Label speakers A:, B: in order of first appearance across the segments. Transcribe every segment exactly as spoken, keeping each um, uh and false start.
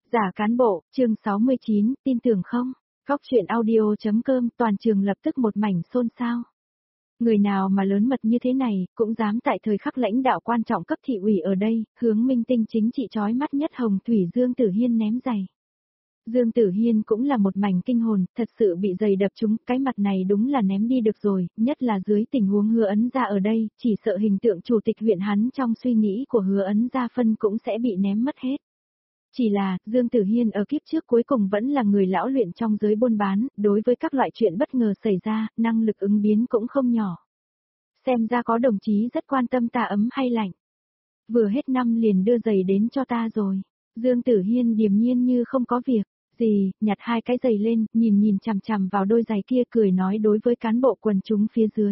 A: Giả cán bộ, chương sáu mươi chín, tin tưởng không? Góc truyện audio.com, toàn trường lập tức một mảnh xôn xao. Người nào mà lớn mật như thế này, cũng dám tại thời khắc lãnh đạo quan trọng cấp thị ủy ở đây, hướng minh tinh chính trị chói mắt nhất Hồng Thủy Dương Tử Hiên ném giày. Dương Tử Hiên cũng là một mảnh kinh hồn, thật sự bị giày đập trúng, cái mặt này đúng là ném đi được rồi, nhất là dưới tình huống Hứa Ấn Gia ở đây, chỉ sợ hình tượng chủ tịch huyện hắn trong suy nghĩ của Hứa Ấn Gia phân cũng sẽ bị ném mất hết. Chỉ là, Dương Tử Hiên ở kiếp trước cuối cùng vẫn là người lão luyện trong giới buôn bán, đối với các loại chuyện bất ngờ xảy ra, năng lực ứng biến cũng không nhỏ. Xem ra có đồng chí rất quan tâm ta ấm hay lạnh. Vừa hết năm liền đưa giày đến cho ta rồi. Dương Tử Hiên điềm nhiên như không có việc gì, nhặt hai cái giày lên, nhìn nhìn chằm chằm vào đôi giày kia cười nói đối với cán bộ quần chúng phía dưới.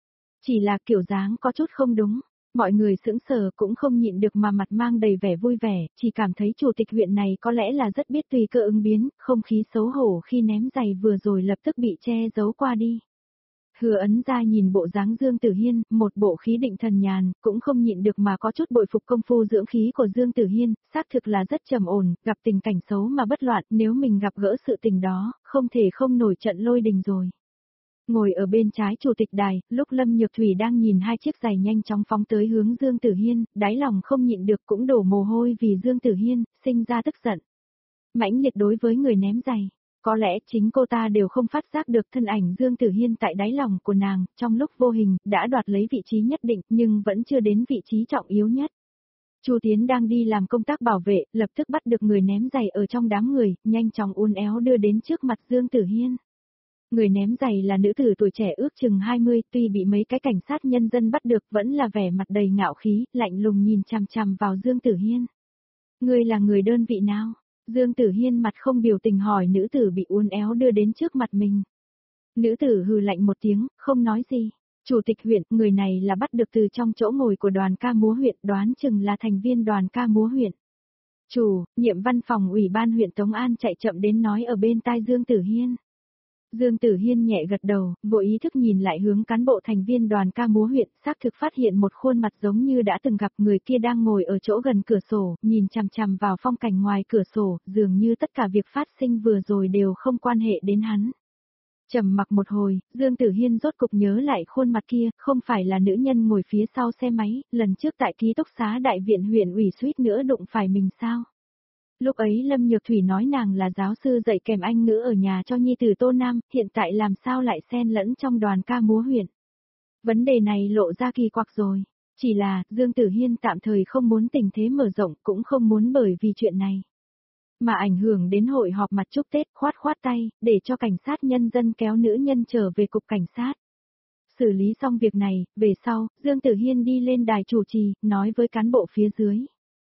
A: Chỉ là kiểu dáng có chút không đúng. Mọi người sững sờ cũng không nhịn được mà mặt mang đầy vẻ vui vẻ, chỉ cảm thấy chủ tịch huyện này có lẽ là rất biết tùy cơ ứng biến, không khí xấu hổ khi ném giày vừa rồi lập tức bị che giấu qua đi. Hứa Ấn Gia nhìn bộ dáng Dương Tử Hiên, một bộ khí định thần nhàn, cũng không nhịn được mà có chút bội phục công phu dưỡng khí của Dương Tử Hiên, xác thực là rất trầm ổn, gặp tình cảnh xấu mà bất loạn, nếu mình gặp gỡ sự tình đó, không thể không nổi trận lôi đình rồi. Ngồi ở bên trái chủ tịch đài, lúc Lâm Nhược Thủy đang nhìn hai chiếc giày nhanh chóng phóng tới hướng Dương Tử Hiên, đáy lòng không nhịn được cũng đổ mồ hôi vì Dương Tử Hiên, sinh ra tức giận. Mãnh liệt đối với người ném giày, có lẽ chính cô ta đều không phát giác được thân ảnh Dương Tử Hiên tại đáy lòng của nàng, trong lúc vô hình, đã đoạt lấy vị trí nhất định, nhưng vẫn chưa đến vị trí trọng yếu nhất. Chu Tiến đang đi làm công tác bảo vệ, lập tức bắt được người ném giày ở trong đám người, nhanh chóng uốn éo đưa đến trước mặt Dương Tử Hiên. Người ném giày là nữ tử tuổi trẻ ước chừng hai mươi, tuy bị mấy cái cảnh sát nhân dân bắt được vẫn là vẻ mặt đầy ngạo khí, lạnh lùng nhìn chằm chằm vào Dương Tử Hiên. Ngươi là người đơn vị nào? Dương Tử Hiên mặt không biểu tình hỏi nữ tử bị uốn éo đưa đến trước mặt mình. Nữ tử hừ lạnh một tiếng, không nói gì. Chủ tịch huyện, người này là bắt được từ trong chỗ ngồi của đoàn ca múa huyện, đoán chừng là thành viên đoàn ca múa huyện. Chủ, nhiệm văn phòng ủy ban huyện Tống An chạy chậm đến nói ở bên tai Dương Tử Hiên. Dương Tử Hiên nhẹ gật đầu, vô ý thức nhìn lại hướng cán bộ thành viên đoàn ca múa huyện, xác thực phát hiện một khuôn mặt giống như đã từng gặp người kia đang ngồi ở chỗ gần cửa sổ, nhìn chằm chằm vào phong cảnh ngoài cửa sổ, dường như tất cả việc phát sinh vừa rồi đều không quan hệ đến hắn. Trầm mặc một hồi, Dương Tử Hiên rốt cục nhớ lại khuôn mặt kia, không phải là nữ nhân ngồi phía sau xe máy, lần trước tại ký túc xá đại viện huyện ủy suýt nữa đụng phải mình sao? Lúc ấy Lâm Nhược Thủy nói nàng là giáo sư dạy kèm Anh ngữ ở nhà cho nhi tử Tô Nam, hiện tại làm sao lại xen lẫn trong đoàn ca múa huyện. Vấn đề này lộ ra kỳ quặc rồi, chỉ là Dương Tử Hiên tạm thời không muốn tình thế mở rộng cũng không muốn bởi vì chuyện này mà ảnh hưởng đến hội họp mặt chúc Tết, khoát khoát tay, để cho cảnh sát nhân dân kéo nữ nhân trở về cục cảnh sát. Xử lý xong việc này, về sau, Dương Tử Hiên đi lên đài chủ trì, nói với cán bộ phía dưới.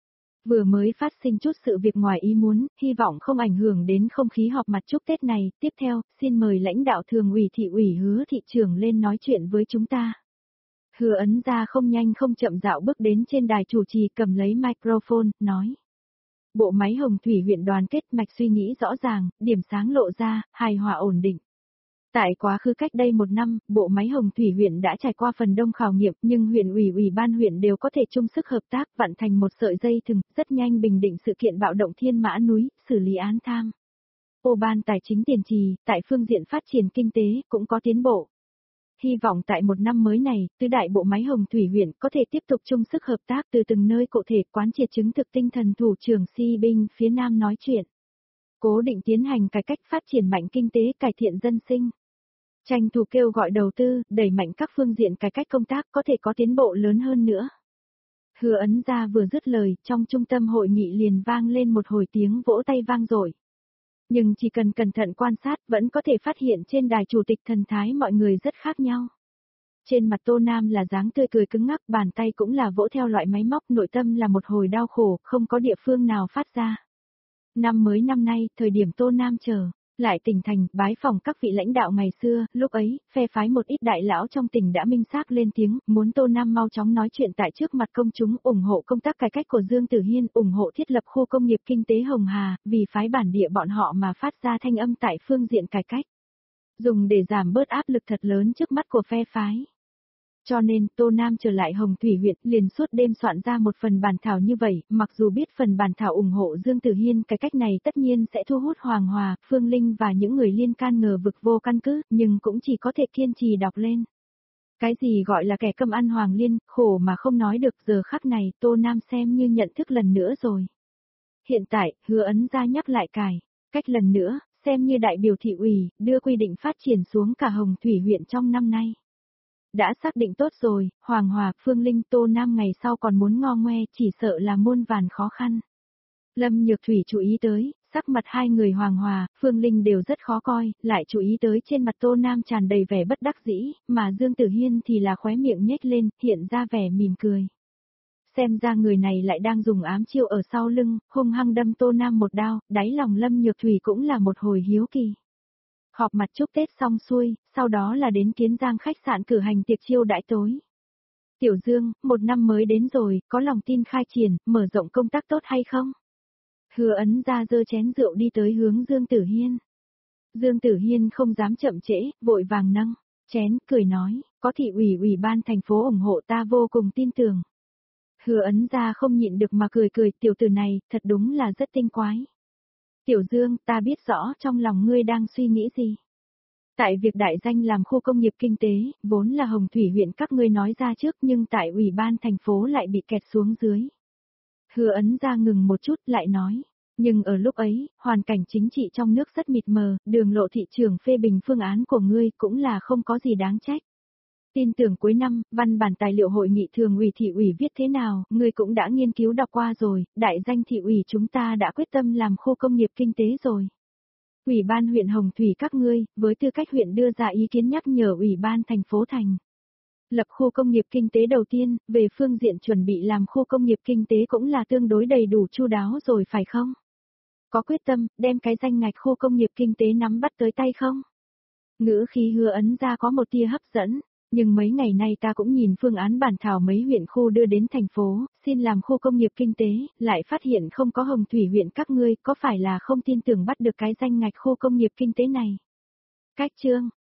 A: Vừa mới phát sinh chút sự việc ngoài ý muốn, hy vọng không ảnh hưởng đến không khí họp mặt chúc Tết này. Tiếp theo, xin mời lãnh đạo thường ủy thị ủy Hứa thị trưởng lên nói chuyện với chúng ta. Hứa Ấn Gia không nhanh không chậm dạo bước đến trên đài chủ trì cầm lấy microphone, nói. Bộ máy Hồng Thủy huyện đoàn kết mạch suy nghĩ rõ ràng, điểm sáng lộ ra, hài hòa ổn định. Tại quá khứ cách đây một năm, bộ máy Hồng Thủy huyện đã trải qua phần đông khảo nghiệm nhưng huyện ủy ủy ban huyện đều có thể chung sức hợp tác vặn thành một sợi dây thừng, rất nhanh bình định sự kiện bạo động Thiên Mã núi, xử lý án tham. Ô ban tài chính tiền trì, tại phương diện phát triển kinh tế cũng có tiến bộ. Hy vọng tại một năm mới này, tứ đại bộ máy Hồng Thủy huyện có thể tiếp tục chung sức hợp tác từ từng nơi cụ thể quán triệt chứng thực tinh thần thủ trưởng Si Binh phía Nam nói chuyện. Cố định tiến hành cải cách phát triển mạnh kinh tế cải thiện dân sinh. Tranh thủ kêu gọi đầu tư, đẩy mạnh các phương diện cải cách công tác có thể có tiến bộ lớn hơn nữa. Hứa Ấn Gia vừa dứt lời, trong trung tâm hội nghị liền vang lên một hồi tiếng vỗ tay vang dội. Nhưng chỉ cần cẩn thận quan sát vẫn có thể phát hiện trên đài chủ tịch thần thái mọi người rất khác nhau. Trên mặt Tô Nam là dáng tươi cười cứng ngắc, bàn tay cũng là vỗ theo loại máy móc, nội tâm là một hồi đau khổ, không có địa phương nào phát ra. Năm mới năm nay, thời điểm Tô Nam chờ lại tỉnh thành, bái phòng các vị lãnh đạo ngày xưa, lúc ấy, phe phái một ít đại lão trong tỉnh đã minh xác lên tiếng, muốn Tô Nam mau chóng nói chuyện tại trước mặt công chúng, ủng hộ công tác cải cách của Dương Tử Hiên, ủng hộ thiết lập khu công nghiệp kinh tế Hồng Hà, vì phái bản địa bọn họ mà phát ra thanh âm tại phương diện cải cách. Dùng để giảm bớt áp lực thật lớn trước mắt của phe phái. Cho nên Tô Nam trở lại Hồng Thủy huyện liền suốt đêm soạn ra một phần bản thảo như vậy, mặc dù biết phần bản thảo ủng hộ Dương Tử Hiên cái cách này tất nhiên sẽ thu hút Hoàng Hòa, Phương Linh và những người liên can ngờ vực vô căn cứ, nhưng cũng chỉ có thể kiên trì đọc lên. Cái gì gọi là kẻ cơm ăn Hoàng Liên, khổ mà không nói được, giờ khắc này Tô Nam xem như nhận thức lần nữa rồi. Hiện tại, Hứa Ấn Gia nhắc lại cài, cách lần nữa, xem như đại biểu thị ủy, đưa quy định phát triển xuống cả Hồng Thủy huyện trong năm nay. Đã xác định tốt rồi, Hoàng Hòa, Phương Linh, Tô Nam ngày sau còn muốn ngo ngoe chỉ sợ là muôn vàn khó khăn. Lâm Nhược Thủy chú ý tới, sắc mặt hai người Hoàng Hòa, Phương Linh đều rất khó coi, lại chú ý tới trên mặt Tô Nam tràn đầy vẻ bất đắc dĩ, mà Dương Tử Hiên thì là khóe miệng nhếch lên, hiện ra vẻ mỉm cười. Xem ra người này lại đang dùng ám chiêu ở sau lưng, hung hăng đâm Tô Nam một đao, đáy lòng Lâm Nhược Thủy cũng là một hồi hiếu kỳ. Họp mặt chúc Tết xong xuôi, sau đó là đến Kiến Giang khách sạn cử hành tiệc chiêu đãi tối. Tiểu Dương, một năm mới đến rồi, có lòng tin khai triển, mở rộng công tác tốt hay không? Hứa Ấn Gia giơ chén rượu đi tới hướng Dương Tử Hiên. Dương Tử Hiên không dám chậm trễ, vội vàng nâng chén, cười nói, có thị ủy ủy ban thành phố ủng hộ ta vô cùng tin tưởng. Hứa Ấn Gia không nhịn được mà cười cười, tiểu tử này, thật đúng là rất tinh quái. Tiểu Dương, ta biết rõ trong lòng ngươi đang suy nghĩ gì. Tại việc đại danh làm khu công nghiệp kinh tế, vốn là Hồng Thủy huyện các ngươi nói ra trước nhưng tại ủy ban thành phố lại bị kẹt xuống dưới. Hứa Ấn Gia ngừng một chút lại nói, nhưng ở lúc ấy, hoàn cảnh chính trị trong nước rất mịt mờ, đường lộ thị trường phê bình phương án của ngươi cũng là không có gì đáng trách. Tin tưởng cuối năm, văn bản tài liệu hội nghị thường ủy thị ủy viết thế nào, ngươi cũng đã nghiên cứu đọc qua rồi, đại danh thị ủy chúng ta đã quyết tâm làm khu công nghiệp kinh tế rồi. Ủy ban huyện Hồng Thủy các ngươi, với tư cách huyện đưa ra ý kiến nhắc nhở ủy ban thành phố thành. Lập khu công nghiệp kinh tế đầu tiên, về phương diện chuẩn bị làm khu công nghiệp kinh tế cũng là tương đối đầy đủ chu đáo rồi phải không? Có quyết tâm, đem cái danh ngạch khu công nghiệp kinh tế nắm bắt tới tay không? Ngữ khí Hứa Ấn Gia có một tia hấp dẫn. Nhưng mấy ngày nay ta cũng nhìn phương án bản thảo mấy huyện khu đưa đến thành phố, xin làm khu công nghiệp kinh tế, lại phát hiện không có Hồng Thủy huyện các ngươi, có phải là không tin tưởng bắt được cái danh ngạch khu công nghiệp kinh tế này? Cách chương